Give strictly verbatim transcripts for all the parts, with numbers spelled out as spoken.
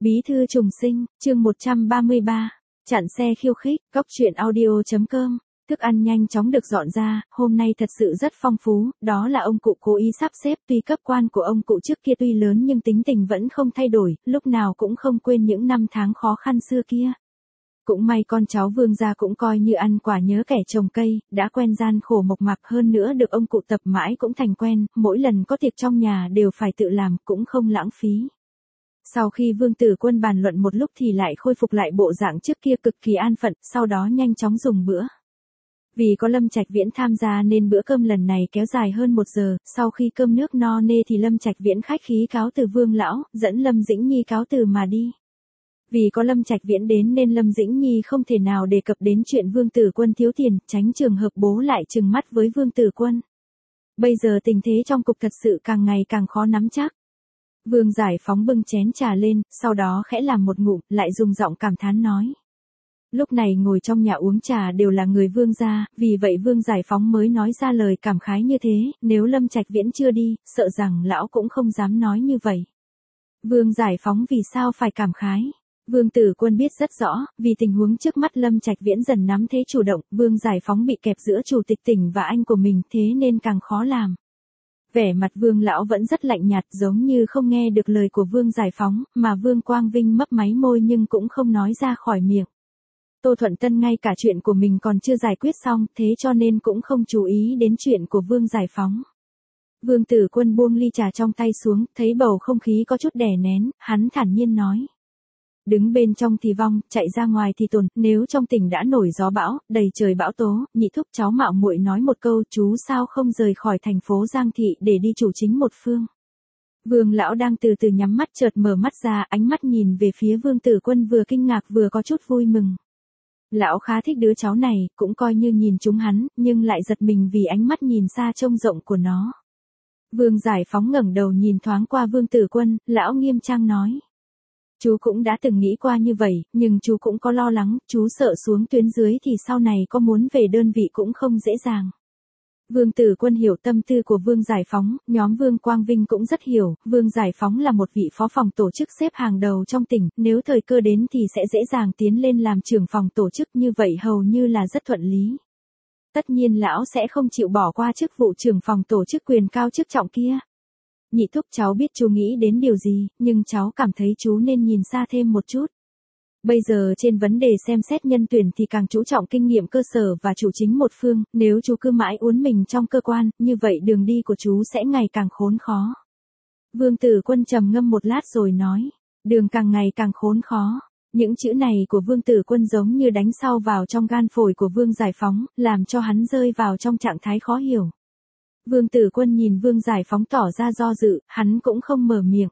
Bí thư trùng sinh, chương một trăm ba mươi ba, chặn xe khiêu khích, cóc truyện audio chấm com. Thức ăn nhanh chóng được dọn ra, hôm nay thật sự rất phong phú, đó là ông cụ cố ý sắp xếp, tuy cấp quan của ông cụ trước kia tuy lớn nhưng tính tình vẫn không thay đổi, lúc nào cũng không quên những năm tháng khó khăn xưa kia. Cũng may con cháu Vương gia cũng coi như ăn quả nhớ kẻ trồng cây, đã quen gian khổ mộc mạc, hơn nữa được ông cụ tập mãi cũng thành quen, mỗi lần có tiệc trong nhà đều phải tự làm, cũng không lãng phí. Sau khi Vương Tử Quân bàn luận một lúc thì lại khôi phục lại bộ dạng trước kia cực kỳ an phận, sau đó nhanh chóng dùng bữa. Vì có Lâm Trạch Viễn tham gia nên bữa cơm lần này kéo dài hơn một giờ, sau khi cơm nước no nê thì Lâm Trạch Viễn khách khí cáo từ Vương lão, dẫn Lâm Dĩnh Nhi cáo từ mà đi. Vì có Lâm Trạch Viễn đến nên Lâm Dĩnh Nhi không thể nào đề cập đến chuyện Vương Tử Quân thiếu tiền, tránh trường hợp bố lại trừng mắt với Vương Tử Quân. Bây giờ tình thế trong cục thật sự càng ngày càng khó nắm chắc. Vương Giải Phóng bưng chén trà lên, sau đó khẽ làm một ngụm, lại dùng giọng cảm thán nói. Lúc này ngồi trong nhà uống trà đều là người Vương gia, vì vậy Vương Giải Phóng mới nói ra lời cảm khái như thế, nếu Lâm Trạch Viễn chưa đi, sợ rằng lão cũng không dám nói như vậy. Vương Giải Phóng vì sao phải cảm khái? Vương Tử Quân biết rất rõ, vì tình huống trước mắt Lâm Trạch Viễn dần nắm thế chủ động, Vương Giải Phóng bị kẹp giữa chủ tịch tỉnh và anh của mình, thế nên càng khó làm. Vẻ mặt Vương lão vẫn rất lạnh nhạt, giống như không nghe được lời của Vương Giải Phóng, mà Vương Quang Vinh mấp máy môi nhưng cũng không nói ra khỏi miệng. Tô Thuận Tân ngay cả chuyện của mình còn chưa giải quyết xong, thế cho nên cũng không chú ý đến chuyện của Vương Giải Phóng. Vương Tử Quân buông ly trà trong tay xuống, thấy bầu không khí có chút đè nén, hắn thản nhiên nói. Đứng bên trong thì vong, chạy ra ngoài thì tồn, nếu trong tỉnh đã nổi gió bão, đầy trời bão tố, nhị thúc cháu mạo muội nói một câu, chú sao không rời khỏi thành phố Giang Thị để đi chủ chính một phương. Vương lão đang từ từ nhắm mắt chợt mở mắt ra, ánh mắt nhìn về phía Vương Tử Quân vừa kinh ngạc vừa có chút vui mừng. Lão khá thích đứa cháu này, cũng coi như nhìn chúng hắn, nhưng lại giật mình vì ánh mắt nhìn xa trông rộng của nó. Vương Giải Phóng ngẩng đầu nhìn thoáng qua Vương Tử Quân, lão nghiêm trang nói. Chú cũng đã từng nghĩ qua như vậy, nhưng chú cũng có lo lắng, chú sợ xuống tuyến dưới thì sau này có muốn về đơn vị cũng không dễ dàng. Vương Tử Quân hiểu tâm tư của Vương Giải Phóng, nhóm Vương Quang Vinh cũng rất hiểu, Vương Giải Phóng là một vị phó phòng tổ chức xếp hàng đầu trong tỉnh, nếu thời cơ đến thì sẽ dễ dàng tiến lên làm trưởng phòng tổ chức, như vậy hầu như là rất thuận lý. Tất nhiên lão sẽ không chịu bỏ qua chức vụ trưởng phòng tổ chức quyền cao chức trọng kia. Nhị thúc cháu biết chú nghĩ đến điều gì, nhưng cháu cảm thấy chú nên nhìn xa thêm một chút. Bây giờ trên vấn đề xem xét nhân tuyển thì càng chú trọng kinh nghiệm cơ sở và chủ chính một phương, nếu chú cứ mãi uốn mình trong cơ quan, như vậy đường đi của chú sẽ ngày càng khốn khó. Vương Tử Quân trầm ngâm một lát rồi nói, đường càng ngày càng khốn khó. Những chữ này của Vương Tử Quân giống như đánh sau vào trong gan phổi của Vương Giải Phóng, làm cho hắn rơi vào trong trạng thái khó hiểu. Vương Tử Quân nhìn Vương Giải Phóng tỏ ra do dự, hắn cũng không mở miệng.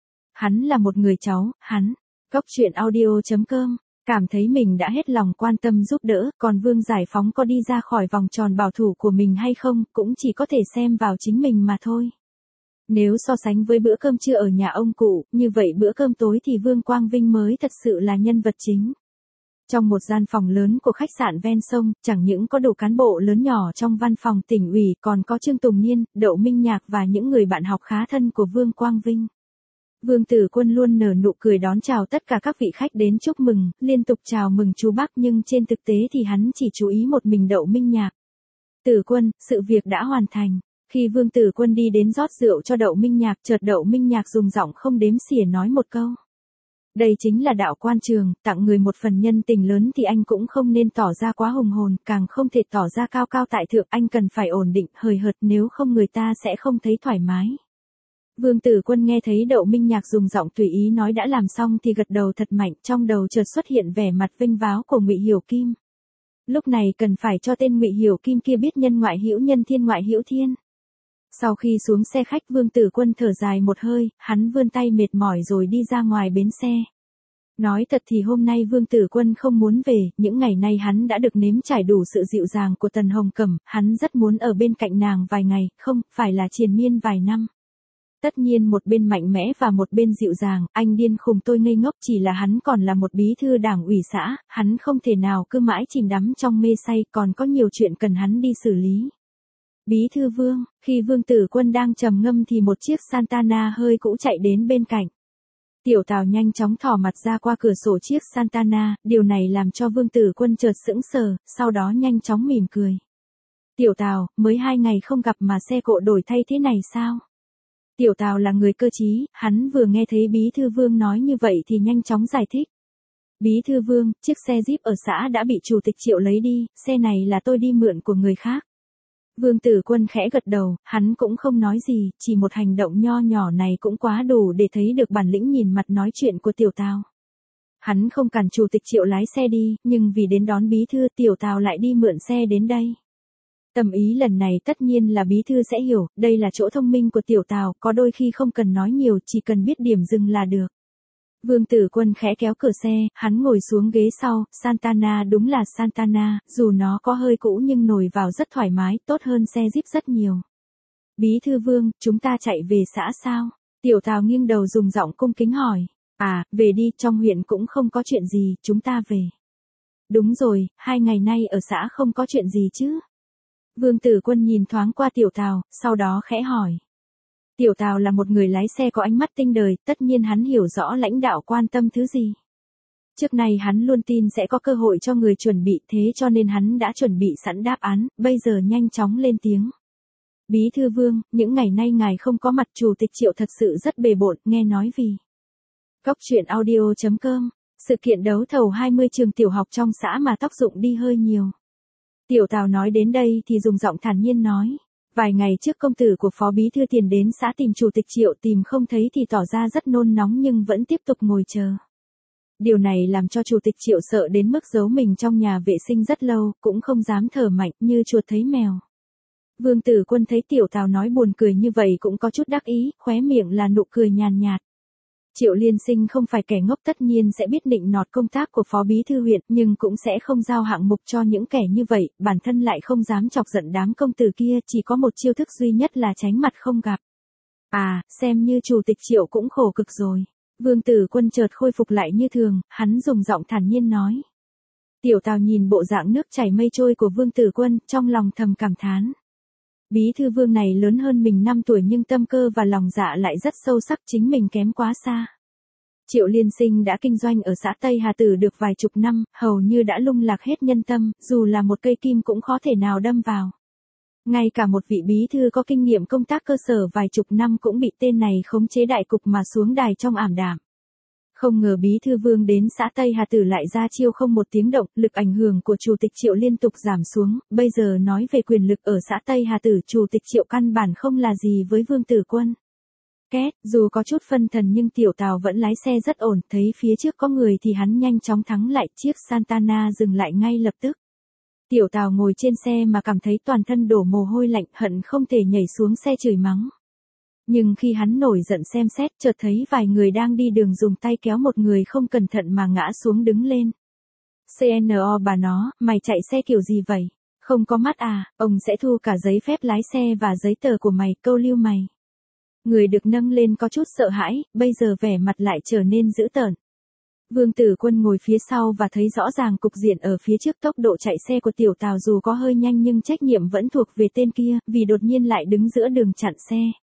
Hắn là một người cháu, hắn, cóc truyện audio chấm com, cảm thấy mình đã hết lòng quan tâm giúp đỡ, còn Vương Giải Phóng có đi ra khỏi vòng tròn bảo thủ của mình hay không, cũng chỉ có thể xem vào chính mình mà thôi. Nếu so sánh với bữa cơm trưa ở nhà ông cụ, như vậy bữa cơm tối thì Vương Quang Vinh mới thật sự là nhân vật chính. Trong một gian phòng lớn của khách sạn ven sông, chẳng những có đủ cán bộ lớn nhỏ trong văn phòng tỉnh ủy, còn có Trương Tùng Niên, Đậu Minh Nhạc và những người bạn học khá thân của Vương Quang Vinh. Vương Tử Quân luôn nở nụ cười đón chào tất cả các vị khách đến chúc mừng, liên tục chào mừng chú bác, nhưng trên thực tế thì hắn chỉ chú ý một mình Đậu Minh Nhạc. Tử Quân, sự việc đã hoàn thành. Khi Vương Tử Quân đi đến rót rượu cho Đậu Minh Nhạc, chợt Đậu Minh Nhạc dùng giọng không đếm xỉa nói một câu. Đây chính là đạo quan trường, tặng người một phần nhân tình lớn thì anh cũng không nên tỏ ra quá hùng hồn, càng không thể tỏ ra cao cao tại thượng, anh cần phải ổn định, hời hợt, nếu không người ta sẽ không thấy thoải mái. Vương Tử Quân nghe thấy Đậu Minh Nhạc dùng giọng tùy ý nói đã làm xong thì gật đầu thật mạnh, trong đầu chợt xuất hiện vẻ mặt vinh váo của Ngụy Hiểu Kim. Lúc này cần phải cho tên Ngụy Hiểu Kim kia biết nhân ngoại hữu nhân, thiên ngoại hữu thiên. Sau khi xuống xe khách, Vương Tử Quân thở dài một hơi, hắn vươn tay mệt mỏi rồi đi ra ngoài bến xe. Nói thật thì hôm nay Vương Tử Quân không muốn về, những ngày nay hắn đã được nếm trải đủ sự dịu dàng của Tần Hồng Cẩm, hắn rất muốn ở bên cạnh nàng vài ngày, không, phải là triền miên vài năm. Tất nhiên một bên mạnh mẽ và một bên dịu dàng, anh điên khùng tôi ngây ngốc, chỉ là hắn còn là một bí thư đảng ủy xã, hắn không thể nào cứ mãi chìm đắm trong mê say, còn có nhiều chuyện cần hắn đi xử lý. Bí thư Vương, khi Vương Tử Quân đang trầm ngâm thì một chiếc Santana hơi cũ chạy đến bên cạnh. Tiểu Tào nhanh chóng thò mặt ra qua cửa sổ chiếc Santana, điều này làm cho Vương Tử Quân chợt sững sờ, sau đó nhanh chóng mỉm cười. Tiểu Tào, mới hai ngày không gặp mà xe cộ đổi thay thế này sao? Tiểu Tào là người cơ trí, hắn vừa nghe thấy Bí Thư Vương nói như vậy thì nhanh chóng giải thích. Bí Thư Vương, chiếc xe Jeep ở xã đã bị Chủ tịch Triệu lấy đi, xe này là tôi đi mượn của người khác. Vương Tử Quân khẽ gật đầu, hắn cũng không nói gì, chỉ một hành động nho nhỏ này cũng quá đủ để thấy được bản lĩnh nhìn mặt nói chuyện của Tiểu Tào. Hắn không cản Chủ tịch Triệu lái xe đi, nhưng vì đến đón Bí Thư, Tiểu Tào lại đi mượn xe đến đây. Tâm ý lần này tất nhiên là Bí Thư sẽ hiểu, đây là chỗ thông minh của Tiểu Tào, có đôi khi không cần nói nhiều, chỉ cần biết điểm dừng là được. Vương Tử Quân khẽ kéo cửa xe, hắn ngồi xuống ghế sau, Santana đúng là Santana, dù nó có hơi cũ nhưng ngồi vào rất thoải mái, tốt hơn xe Jeep rất nhiều. Bí Thư Vương, chúng ta chạy về xã sao? Tiểu Tào nghiêng đầu dùng giọng cung kính hỏi. À, về đi, trong huyện cũng không có chuyện gì, chúng ta về. Đúng rồi, hai ngày nay ở xã không có chuyện gì chứ? Vương Tử Quân nhìn thoáng qua Tiểu Tào, sau đó khẽ hỏi. Tiểu Tào là một người lái xe có ánh mắt tinh đời, tất nhiên hắn hiểu rõ lãnh đạo quan tâm thứ gì. Trước này hắn luôn tin sẽ có cơ hội cho người chuẩn bị, thế cho nên hắn đã chuẩn bị sẵn đáp án, bây giờ nhanh chóng lên tiếng. Bí Thư Vương, những ngày nay ngài không có mặt, Chủ tịch Triệu thật sự rất bề bộn, nghe nói vì. Góc truyện audio chấm com, sự kiện đấu thầu hai mươi trường tiểu học trong xã mà tác dụng đi hơi nhiều. Tiểu Tào nói đến đây thì dùng giọng thản nhiên nói. Vài ngày trước công tử của Phó Bí Thư Tiền đến xã tìm Chủ tịch Triệu, tìm không thấy thì tỏ ra rất nôn nóng nhưng vẫn tiếp tục ngồi chờ. Điều này làm cho Chủ tịch Triệu sợ đến mức giấu mình trong nhà vệ sinh rất lâu, cũng không dám thở mạnh như chuột thấy mèo. Vương Tử Quân thấy Tiểu Tào nói buồn cười như vậy cũng có chút đắc ý, khóe miệng là nụ cười nhàn nhạt. Triệu Liên Sinh không phải kẻ ngốc, tất nhiên sẽ biết nịnh nọt công tác của Phó Bí Thư huyện, nhưng cũng sẽ không giao hạng mục cho những kẻ như vậy, bản thân lại không dám chọc giận đám công tử kia, chỉ có một chiêu thức duy nhất là tránh mặt không gặp. À, xem như Chủ tịch Triệu cũng khổ cực rồi. Vương Tử Quân chợt khôi phục lại như thường, hắn dùng giọng thản nhiên nói. Tiểu Tào nhìn bộ dạng nước chảy mây trôi của Vương Tử Quân, trong lòng thầm cảm thán. Bí Thư Vương này lớn hơn mình năm tuổi nhưng tâm cơ và lòng dạ lại rất sâu sắc, chính mình kém quá xa. Triệu Liên Sinh đã kinh doanh ở xã Tây Hà Tử được vài chục năm, hầu như đã lung lạc hết nhân tâm, dù là một cây kim cũng khó thể nào đâm vào. Ngay cả một vị bí thư có kinh nghiệm công tác cơ sở vài chục năm cũng bị tên này khống chế đại cục mà xuống đài trong ảm đạm. Không ngờ Bí Thư Vương đến xã Tây Hà Tử lại ra chiêu không một tiếng động, lực ảnh hưởng của Chủ tịch Triệu liên tục giảm xuống, bây giờ nói về quyền lực ở xã Tây Hà Tử, Chủ tịch Triệu căn bản không là gì với Vương Tử Quân. Két, dù có chút phân thần nhưng Tiểu Tào vẫn lái xe rất ổn, thấy phía trước có người thì hắn nhanh chóng thắng lại, chiếc Santana dừng lại ngay lập tức. Tiểu Tào ngồi trên xe mà cảm thấy toàn thân đổ mồ hôi lạnh, hận không thể nhảy xuống xe chửi mắng. Nhưng khi hắn nổi giận xem xét, chợt thấy vài người đang đi đường dùng tay kéo một người không cẩn thận mà ngã xuống đứng lên. xê en o bà nó, mày chạy xe kiểu gì vậy? Không có mắt à, ông sẽ thu cả giấy phép lái xe và giấy tờ của mày, câu lưu mày. Người được nâng lên có chút sợ hãi, bây giờ vẻ mặt lại trở nên dữ tợn. Vương Tử Quân ngồi phía sau và thấy rõ ràng cục diện ở phía trước, tốc độ chạy xe của Tiểu Tào dù có hơi nhanh nhưng trách nhiệm vẫn thuộc về tên kia, vì đột nhiên lại đứng giữa đường chặn xe.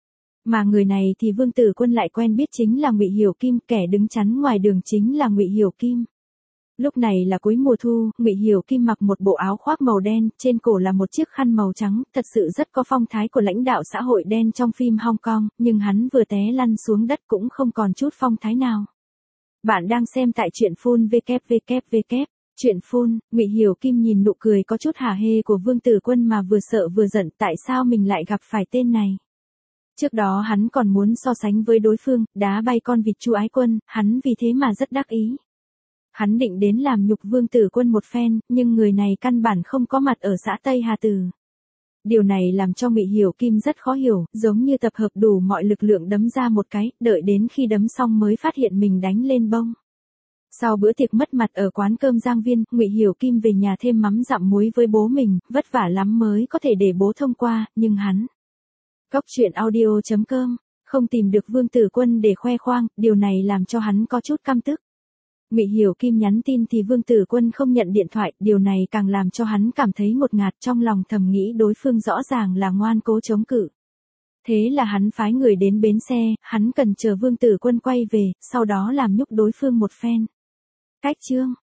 Mà người này thì Vương Tử Quân lại quen biết, chính là Ngụy Hiểu Kim, kẻ đứng chắn ngoài đường chính là Ngụy Hiểu Kim. Lúc này là cuối mùa thu, Ngụy Hiểu Kim mặc một bộ áo khoác màu đen, trên cổ là một chiếc khăn màu trắng, thật sự rất có phong thái của lãnh đạo xã hội đen trong phim Hong Kong, nhưng hắn vừa té lăn xuống đất cũng không còn chút phong thái nào. Bạn đang xem tại truyện phun vê kép vê kép vê kép, truyện phun, Ngụy Hiểu Kim nhìn nụ cười có chút hả hê của Vương Tử Quân mà vừa sợ vừa giận, tại sao mình lại gặp phải tên này. Trước đó hắn còn muốn so sánh với đối phương, đá bay con vịt Chu Ái Quân, hắn vì thế mà rất đắc ý. Hắn định đến làm nhục Vương Tử Quân một phen, nhưng người này căn bản không có mặt ở xã Tây Hà Tử. Điều này làm cho Ngụy Hiểu Kim rất khó hiểu, giống như tập hợp đủ mọi lực lượng đấm ra một cái, đợi đến khi đấm xong mới phát hiện mình đánh lên bông. Sau bữa tiệc mất mặt ở quán cơm Giang Viên, Ngụy Hiểu Kim về nhà thêm mắm dặm muối với bố mình, vất vả lắm mới có thể để bố thông qua, nhưng hắn. Góc truyện audio chấm com, không tìm được Vương Tử Quân để khoe khoang, điều này làm cho hắn có chút căm tức. Ngụy Hiểu Kim nhắn tin thì Vương Tử Quân không nhận điện thoại, điều này càng làm cho hắn cảm thấy ngột ngạt, trong lòng thầm nghĩ đối phương rõ ràng là ngoan cố chống cự. Thế là hắn phái người đến bến xe, hắn cần chờ Vương Tử Quân quay về, sau đó làm nhúc đối phương một phen. Cách chương